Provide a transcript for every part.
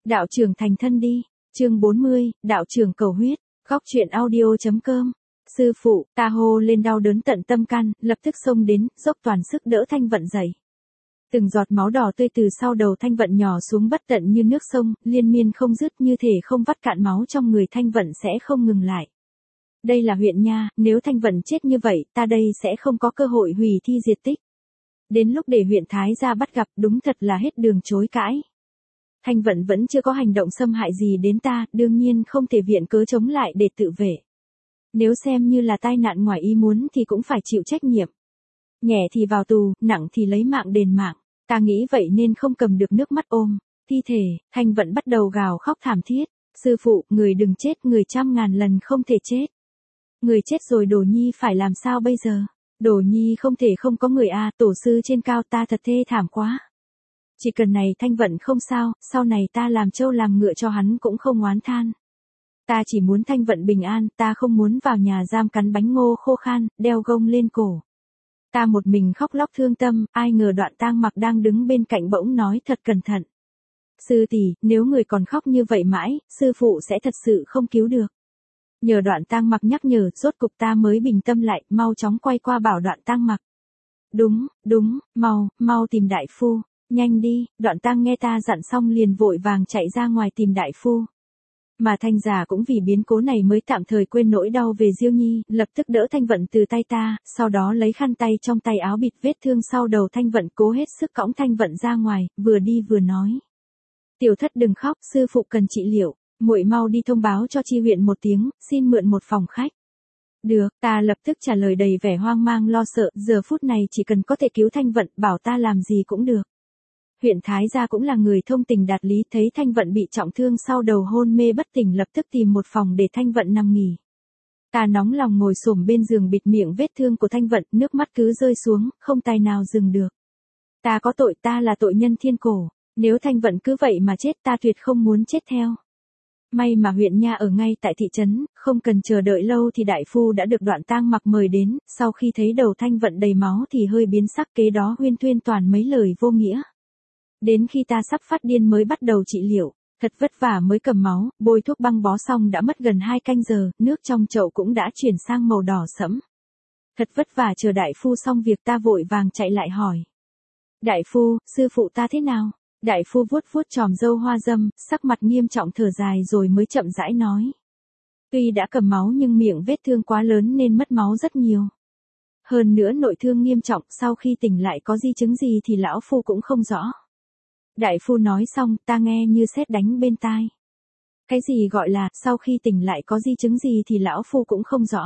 Đạo trưởng thành thân đi. Chương 40, đạo trưởng cầu huyết. Góc truyện audio.com. Sư phụ, ta hô lên đau đớn tận tâm can, lập tức xông đến, dốc toàn sức đỡ Thanh Vận dậy. Từng giọt máu đỏ tươi từ sau đầu Thanh Vận nhỏ xuống bất tận như nước sông, liên miên không dứt, như thể không vắt cạn máu trong người Thanh Vận sẽ không ngừng lại. Đây là huyện nha, nếu Thanh Vận chết như vậy, ta đây sẽ không có cơ hội hủy thi diệt tích. Đến lúc để huyện Thái gia bắt gặp, đúng thật là hết đường chối cãi. Thanh Vận vẫn chưa có hành động xâm hại gì đến ta, đương nhiên không thể viện cớ chống lại để tự vệ. Nếu xem như là tai nạn ngoài ý muốn thì cũng phải chịu trách nhiệm. Nhẹ thì vào tù, nặng thì lấy mạng đền mạng. Ta nghĩ vậy nên không cầm được nước mắt ôm thi thể. Thanh Vận bắt đầu gào khóc thảm thiết. Sư phụ, người đừng chết, người trăm ngàn lần không thể chết. Người chết rồi Đồ Nhi phải làm sao bây giờ? Đồ Nhi không thể không có người a, tổ sư trên cao, ta thật thê thảm quá. Chỉ cần này Thanh Vận không sao, sau này ta làm trâu làm ngựa cho hắn cũng không oán than. Ta chỉ muốn Thanh Vận bình an, ta không muốn vào nhà giam cắn bánh ngô khô khan, đeo gông lên cổ. Ta một mình khóc lóc thương tâm, ai ngờ Đoạn Tang Mặc đang đứng bên cạnh bỗng nói thật cẩn thận. Sư tỷ, nếu người còn khóc như vậy mãi, sư phụ sẽ thật sự không cứu được. Nhờ Đoạn Tang Mặc nhắc nhở, rốt cục ta mới bình tâm lại, mau chóng quay qua bảo Đoạn Tang Mặc. Đúng, mau tìm đại phu, nhanh đi. Đoạn Tang nghe ta dặn xong liền vội vàng chạy ra ngoài tìm đại phu. Mà Thanh già cũng vì biến cố này mới tạm thời quên nỗi đau về Diêu Nhi, lập tức đỡ Thanh Vận từ tay ta, sau đó lấy khăn tay trong tay áo bịt vết thương sau đầu Thanh Vận, cố hết sức cõng Thanh Vận ra ngoài, vừa đi vừa nói. Tiểu thất đừng khóc, sư phụ cần trị liệu, muội mau đi thông báo cho chi huyện một tiếng, xin mượn một phòng khách. Được, ta lập tức trả lời đầy vẻ hoang mang lo sợ, giờ phút này chỉ cần có thể cứu Thanh Vận, bảo ta làm gì cũng được. Huyện Thái gia cũng là người thông tình đạt lý, thấy Thanh Vận bị trọng thương sau đầu hôn mê bất tỉnh, lập tức tìm một phòng để Thanh Vận nằm nghỉ. Ta nóng lòng ngồi xổm bên giường bịt miệng vết thương của Thanh Vận, nước mắt cứ rơi xuống, không tài nào dừng được. Ta có tội, ta là tội nhân thiên cổ, nếu Thanh Vận cứ vậy mà chết ta tuyệt không muốn chết theo. May mà huyện nha ở ngay tại thị trấn, không cần chờ đợi lâu thì đại phu đã được Đoạn Tang Mặc mời đến, sau khi thấy đầu Thanh Vận đầy máu thì hơi biến sắc, kế đó huyên thuyên toàn mấy lời vô nghĩa. Đến khi ta sắp phát điên mới bắt đầu trị liệu, thật vất vả mới cầm máu, bôi thuốc băng bó xong đã mất gần 2 canh giờ, nước trong chậu cũng đã chuyển sang màu đỏ sẫm. Thật vất vả chờ đại phu xong việc ta vội vàng chạy lại hỏi. Đại phu, sư phụ ta thế nào? Đại phu vuốt vuốt chòm râu hoa dâm, sắc mặt nghiêm trọng thở dài rồi mới chậm rãi nói. Tuy đã cầm máu nhưng miệng vết thương quá lớn nên mất máu rất nhiều. Hơn nữa nội thương nghiêm trọng, sau khi tỉnh lại có di chứng gì thì lão phu cũng không rõ. Đại phu nói xong, ta nghe như sét đánh bên tai. Cái gì gọi là, sau khi tỉnh lại có di chứng gì thì lão phu cũng không rõ.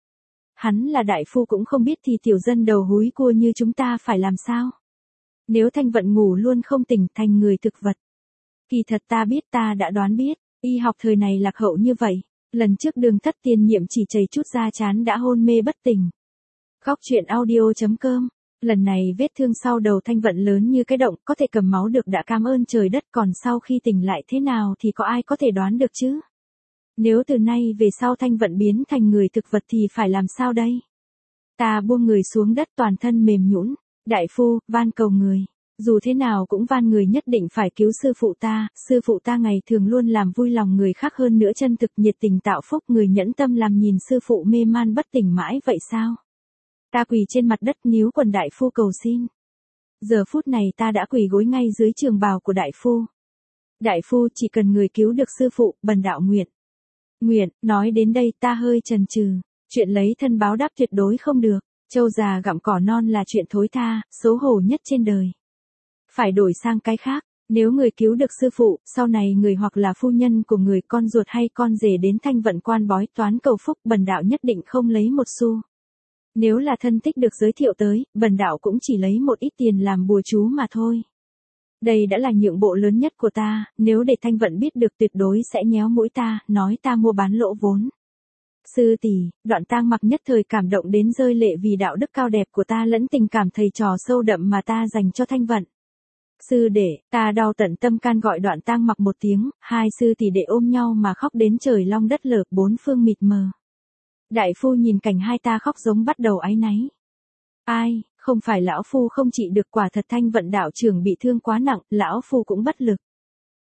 Hắn là đại phu cũng không biết thì tiểu dân đầu húi cua như chúng ta phải làm sao? Nếu Thanh Vận ngủ luôn không tỉnh thành người thực vật. Kỳ thật ta biết, ta đã đoán biết, y học thời này lạc hậu như vậy. Lần trước Đường Thất tiền nhiệm chỉ chảy chút da chán đã hôn mê bất tỉnh. Góc truyện audio.com. Lần này vết thương sau đầu Thanh Vận lớn như cái động, có thể cầm máu được đã cảm ơn trời đất, còn sau khi tỉnh lại thế nào thì có ai có thể đoán được chứ? Nếu từ nay về sau Thanh Vận biến thành người thực vật thì phải làm sao đây? Ta buông người xuống đất toàn thân mềm nhũn. Đại phu, van cầu người. Dù thế nào cũng van người nhất định phải cứu sư phụ ta ngày thường luôn làm vui lòng người khác, hơn nữa chân thực nhiệt tình tạo phúc, người nhẫn tâm làm nhìn sư phụ mê man bất tỉnh mãi vậy sao? Ta quỳ trên mặt đất níu quần đại phu cầu xin. Giờ phút này ta đã quỳ gối ngay dưới trường bào của đại phu. Đại phu, chỉ cần người cứu được sư phụ, bần đạo nguyện. Nguyện, nói đến đây ta hơi chần chừ. Chuyện lấy thân báo đáp tuyệt đối không được. Trâu già gặm cỏ non là chuyện thối tha, xấu hổ nhất trên đời. Phải đổi sang cái khác. Nếu người cứu được sư phụ, sau này người hoặc là phu nhân của người, con ruột hay con rể đến Thanh Vận quan bói toán cầu phúc, bần đạo nhất định không lấy một xu. Nếu là thân thích được giới thiệu tới, bần đạo cũng chỉ lấy một ít tiền làm bùa chú mà thôi. Đây đã là nhượng bộ lớn nhất của ta, nếu để Thanh Vận biết được tuyệt đối sẽ nhéo mũi ta, nói ta mua bán lỗ vốn. Sư tỷ, Đoạn Tang Mặc nhất thời cảm động đến rơi lệ vì đạo đức cao đẹp của ta lẫn tình cảm thầy trò sâu đậm mà ta dành cho Thanh Vận. Sư đệ, ta đau tận tâm can gọi Đoạn Tang Mặc một tiếng, hai sư tỷ đệ ôm nhau mà khóc đến trời long đất lở, bốn phương mịt mờ. Đại phu nhìn cảnh hai ta khóc giống bắt đầu áy náy. Ai, không phải lão phu không trị được, quả thật Thanh Vận đạo trưởng bị thương quá nặng, lão phu cũng bất lực.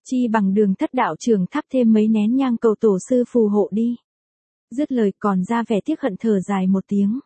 Chi bằng Đường Thất đạo trưởng thắp thêm mấy nén nhang cầu tổ sư phù hộ đi. Dứt lời còn ra vẻ tiếc hận thở dài một tiếng.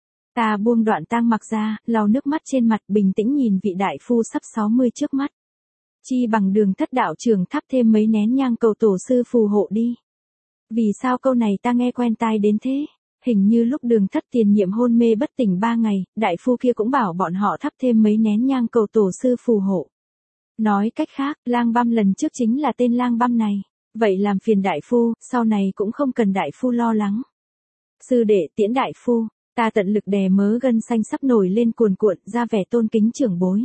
Ta buông Đoạn Tang Mặc ra, lau nước mắt trên mặt bình tĩnh nhìn vị đại phu sắp 60 trước mắt. Chi bằng Đường Thất đạo trưởng thắp thêm mấy nén nhang cầu tổ sư phù hộ đi. Vì sao câu này ta nghe quen tai đến thế? Hình như lúc Đường Thất tiền nhiệm hôn mê bất tỉnh 3 ngày, đại phu kia cũng bảo bọn họ thắp thêm mấy nén nhang cầu tổ sư phù hộ. Nói cách khác, Lang Băm lần trước chính là tên Lang Băm này. Vậy làm phiền đại phu, sau này cũng không cần đại phu lo lắng. Sư đệ tiễn đại phu, ta tận lực đè mớ gân xanh sắp nổi lên cuồn cuộn ra vẻ tôn kính trưởng bối.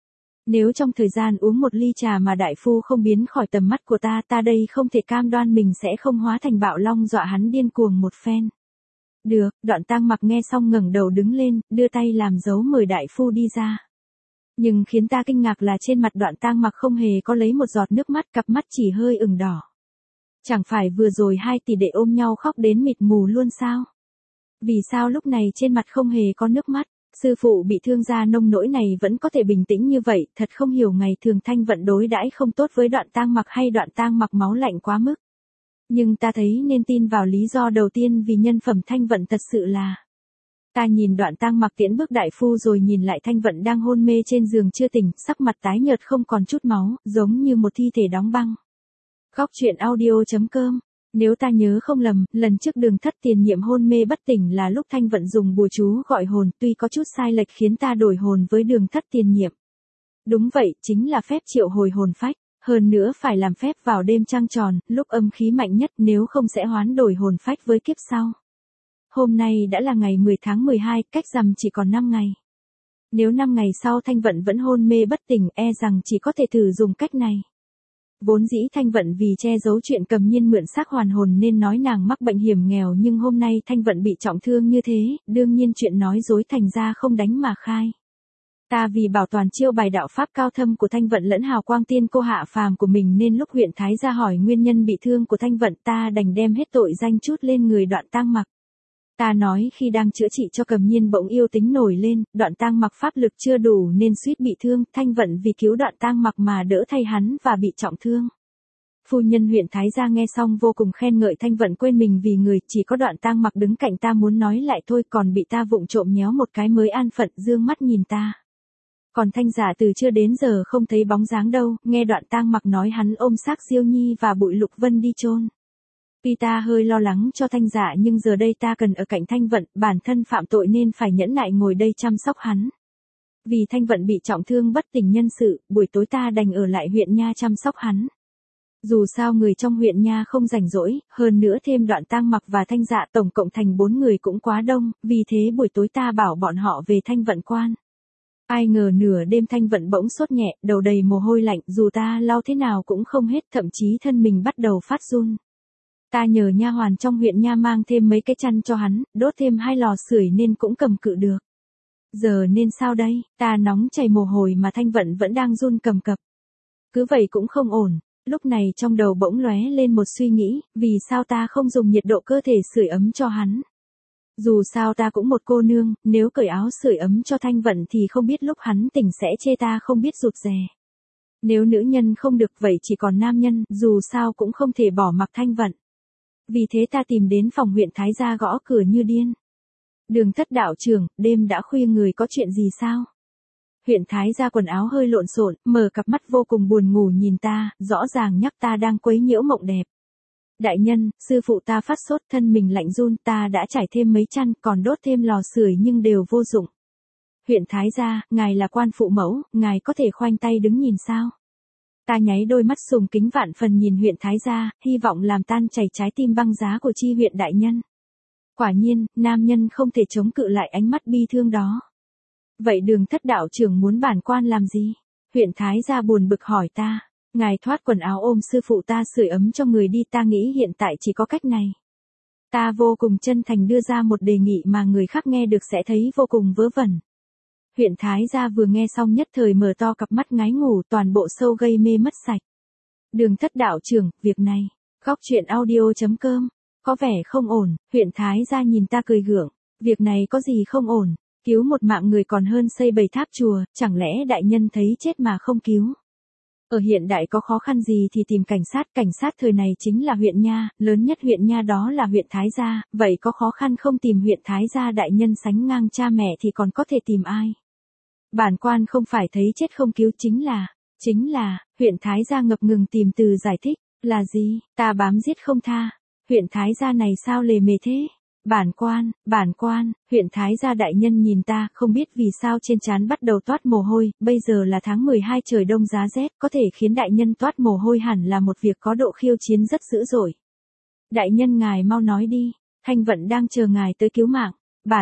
Nếu trong thời gian uống một ly trà mà đại phu không biến khỏi tầm mắt của ta đây không thể cam đoan mình sẽ không hóa thành bạo long dọa hắn điên cuồng một phen. Được, Đoạn Tang Mặc nghe xong ngẩng đầu đứng lên, đưa tay làm dấu mời đại phu đi ra. Nhưng khiến ta kinh ngạc là trên mặt Đoạn Tang Mặc không hề có lấy một giọt nước mắt, cặp mắt chỉ hơi ửng đỏ. Chẳng phải vừa rồi hai tỷ đệ ôm nhau khóc đến mịt mù luôn sao? Vì sao lúc này trên mặt không hề có nước mắt? Sư phụ bị thương ra nông nỗi này vẫn có thể bình tĩnh như vậy, thật không hiểu ngày thường Thanh Vận đối đãi không tốt với Đoạn Tang Mặc hay Đoạn Tang Mặc máu lạnh quá mức. Nhưng ta thấy nên tin vào lý do đầu tiên vì nhân phẩm Thanh Vận thật sự là. Ta nhìn Đoạn Tang Mặc tiễn bước đại phu rồi nhìn lại Thanh Vận đang hôn mê trên giường chưa tỉnh, sắc mặt tái nhợt không còn chút máu, giống như một thi thể đóng băng. Góc truyện audio.com. Nếu ta nhớ không lầm, lần trước Đường Thất tiền nhiệm hôn mê bất tỉnh là lúc Thanh Vận dùng bùa chú gọi hồn, tuy có chút sai lệch khiến ta đổi hồn với Đường Thất tiền nhiệm. Đúng vậy, chính là phép triệu hồi hồn phách, hơn nữa phải làm phép vào đêm trăng tròn, lúc âm khí mạnh nhất, nếu không sẽ hoán đổi hồn phách với kiếp sau. Hôm nay đã là ngày 10 tháng 12, cách rằm chỉ còn 5 ngày. Nếu 5 ngày sau Thanh Vận vẫn hôn mê bất tỉnh, e rằng chỉ có thể thử dùng cách này. Vốn dĩ Thanh Vận vì che giấu chuyện Cầm Nhiên mượn xác hoàn hồn nên nói nàng mắc bệnh hiểm nghèo, nhưng hôm nay Thanh Vận bị trọng thương như thế, đương nhiên chuyện nói dối thành ra không đánh mà khai. Ta vì bảo toàn chiêu bài đạo pháp cao thâm của Thanh Vận lẫn hào quang tiên cô hạ phàm của mình nên lúc huyện Thái gia hỏi nguyên nhân bị thương của Thanh Vận, ta đành đem hết tội danh trút lên người Đoạn Tang Mặc. Ta nói khi đang chữa trị cho Cầm Nhiên bỗng yêu tính nổi lên, Đoạn Tang Mặc pháp lực chưa đủ nên suýt bị thương, Thanh Vận vì cứu Đoạn Tang Mặc mà đỡ thay hắn và bị trọng thương. Phu nhân huyện Thái gia nghe xong vô cùng khen ngợi Thanh Vận quên mình vì người, chỉ có Đoạn Tang Mặc đứng cạnh ta muốn nói lại thôi còn bị ta vụng trộm nhéo một cái mới an phận dương mắt nhìn ta. Còn Thanh giả từ chưa đến giờ không thấy bóng dáng đâu, nghe Đoạn Tang Mặc nói hắn ôm xác Diêu Nhi và Bụi Lục Vân đi chôn. Tuy ta hơi lo lắng cho Thanh giả nhưng giờ đây ta cần ở cạnh Thanh Vận, bản thân phạm tội nên phải nhẫn nại ngồi đây chăm sóc hắn. Vì Thanh Vận bị trọng thương bất tỉnh nhân sự, buổi tối ta đành ở lại huyện Nha chăm sóc hắn. Dù sao người trong huyện Nha không rảnh rỗi, hơn nữa thêm Đoạn Tang Mặc và Thanh dạ tổng cộng thành 4 người cũng quá đông, vì thế buổi tối ta bảo bọn họ về Thanh Vận quan. Ai ngờ nửa đêm Thanh Vận bỗng sốt nhẹ, đầu đầy mồ hôi lạnh, dù ta lau thế nào cũng không hết, thậm chí thân mình bắt đầu phát run. Ta nhờ nha hoàn trong huyện Nha mang thêm mấy cái chăn cho hắn, đốt thêm 2 lò sưởi nên cũng cầm cự được. Giờ nên sao đây, ta nóng chảy mồ hôi mà Thanh Vận vẫn đang run cầm cập. Cứ vậy cũng không ổn, lúc này trong đầu bỗng lóe lên một suy nghĩ, vì sao ta không dùng nhiệt độ cơ thể sưởi ấm cho hắn. Dù sao ta cũng một cô nương, nếu cởi áo sưởi ấm cho Thanh Vận thì không biết lúc hắn tỉnh sẽ chê ta không biết rụt rè. Nếu nữ nhân không được vậy chỉ còn nam nhân, dù sao cũng không thể bỏ mặc Thanh Vận. Vì thế ta tìm đến phòng huyện Thái gia gõ cửa như điên. Đường Thất đạo trưởng, đêm đã khuya người có chuyện gì sao? Huyện Thái gia quần áo hơi lộn xộn, mở cặp mắt vô cùng buồn ngủ nhìn ta, rõ ràng nhắc ta đang quấy nhiễu mộng đẹp. Đại nhân, sư phụ ta phát sốt, thân mình lạnh run, ta đã trải thêm mấy chăn, còn đốt thêm lò sưởi nhưng đều vô dụng. Huyện Thái gia, ngài là quan phụ mẫu, ngài có thể khoanh tay đứng nhìn sao? Ta nháy đôi mắt sùng kính vạn phần nhìn huyện Thái gia, hy vọng làm tan chảy trái tim băng giá của chi huyện đại nhân. Quả nhiên, nam nhân không thể chống cự lại ánh mắt bi thương đó. Vậy Đường Thất đạo trưởng muốn bản quan làm gì? Huyện Thái gia buồn bực hỏi ta. Ngài thoát quần áo ôm sư phụ ta sưởi ấm cho người đi, ta nghĩ hiện tại chỉ có cách này. Ta vô cùng chân thành đưa ra một đề nghị mà người khác nghe được sẽ thấy vô cùng vớ vẩn. Huyện Thái gia vừa nghe xong nhất thời mở to cặp mắt ngái ngủ, toàn bộ sâu gây mê mất sạch. Đường Thất đạo trưởng, việc này, góc truyện audio.com, có vẻ không ổn, huyện Thái gia nhìn ta cười gượng, việc này có gì không ổn, cứu một mạng người còn hơn xây 7 tháp chùa, chẳng lẽ đại nhân thấy chết mà không cứu. Ở hiện đại có khó khăn gì thì tìm cảnh sát thời này chính là huyện nha, lớn nhất huyện nha đó là huyện Thái Gia, vậy có khó khăn không tìm huyện Thái Gia đại nhân sánh ngang cha mẹ thì còn có thể tìm ai? Bản quan không phải thấy chết không cứu chính là, huyện Thái Gia ngập ngừng tìm từ giải thích, là gì, ta bám giết không tha, huyện Thái Gia này sao lề mề thế? Bản quan, huyện Thái Gia đại nhân nhìn ta, không biết vì sao trên trán bắt đầu toát mồ hôi, bây giờ là tháng 12 trời đông giá rét, có thể khiến đại nhân toát mồ hôi hẳn là một việc có độ khiêu chiến rất dữ dội. Đại nhân ngài mau nói đi, Thanh Vận đang chờ ngài tới cứu mạng.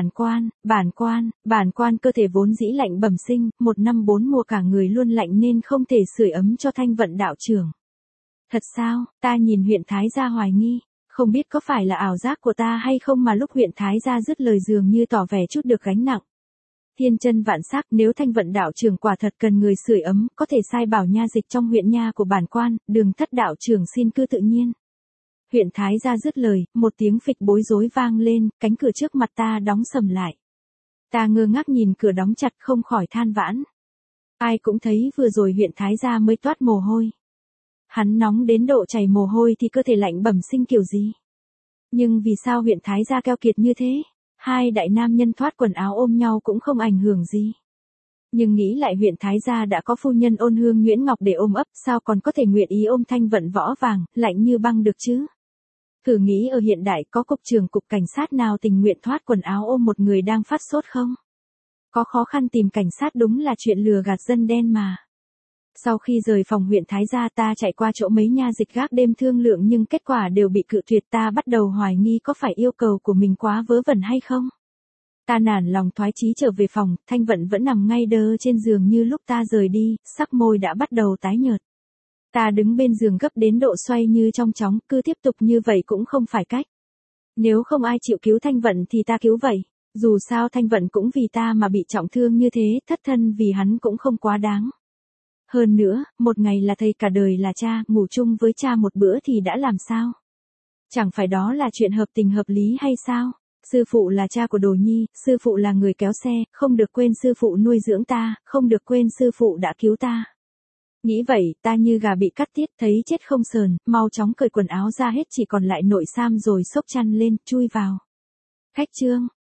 Bản quan cơ thể vốn dĩ lạnh bẩm sinh, 1 năm 4 mùa cả người luôn lạnh nên không thể sưởi ấm cho Thanh Vận đạo trưởng. Thật sao, ta nhìn huyện Thái Gia hoài nghi. Không biết có phải là ảo giác của ta hay không mà lúc huyện Thái Gia dứt lời dường như tỏ vẻ chút được gánh nặng. Thiên chân vạn sắc, nếu Thanh Vận đạo trưởng quả thật cần người sưởi ấm, có thể sai bảo nha dịch trong huyện nha của bản quan, Đường Thất đạo trưởng xin cứ tự nhiên. Huyện Thái Gia dứt lời, một tiếng phịch bối rối vang lên, cánh cửa trước mặt ta đóng sầm lại. Ta ngơ ngác nhìn cửa đóng chặt không khỏi than vãn. Ai cũng thấy vừa rồi huyện Thái Gia mới toát mồ hôi. Hắn nóng đến độ chảy mồ hôi thì cơ thể lạnh bẩm sinh kiểu gì? Nhưng vì sao huyện Thái Gia keo kiệt như thế? Hai đại nam nhân thoát quần áo ôm nhau cũng không ảnh hưởng gì. Nhưng nghĩ lại huyện Thái Gia đã có phu nhân Ôn Hương Nguyễn Ngọc để ôm ấp, sao còn có thể nguyện ý ôm Thanh Vận võ vàng, lạnh như băng được chứ? Thử nghĩ ở hiện đại có cục trưởng cục cảnh sát nào tình nguyện thoát quần áo ôm một người đang phát sốt không? Có khó khăn tìm cảnh sát đúng là chuyện lừa gạt dân đen mà. Sau khi rời phòng huyện Thái Gia ta chạy qua chỗ mấy nha dịch gác đêm thương lượng nhưng kết quả đều bị cự tuyệt, ta bắt đầu hoài nghi có phải yêu cầu của mình quá vớ vẩn hay không. Ta nản lòng thoái chí trở về phòng, Thanh Vận vẫn nằm ngay đơ trên giường như lúc ta rời đi, sắc môi đã bắt đầu tái nhợt. Ta đứng bên giường gấp đến độ xoay như trong chóng, cứ tiếp tục như vậy cũng không phải cách. Nếu không ai chịu cứu Thanh Vận thì ta cứu vậy. Dù sao Thanh Vận cũng vì ta mà bị trọng thương như thế, thất thân vì hắn cũng không quá đáng. Hơn nữa, một ngày là thầy cả đời là cha, ngủ chung với cha một bữa thì đã làm sao? Chẳng phải đó là chuyện hợp tình hợp lý hay sao? Sư phụ là cha của Đồ Nhi, sư phụ là người kéo xe, không được quên sư phụ nuôi dưỡng ta, không được quên sư phụ đã cứu ta. Nghĩ vậy, ta như gà bị cắt tiết, thấy chết không sờn, mau chóng cởi quần áo ra hết chỉ còn lại nội sam rồi xốc chăn lên, chui vào. Khách Trương,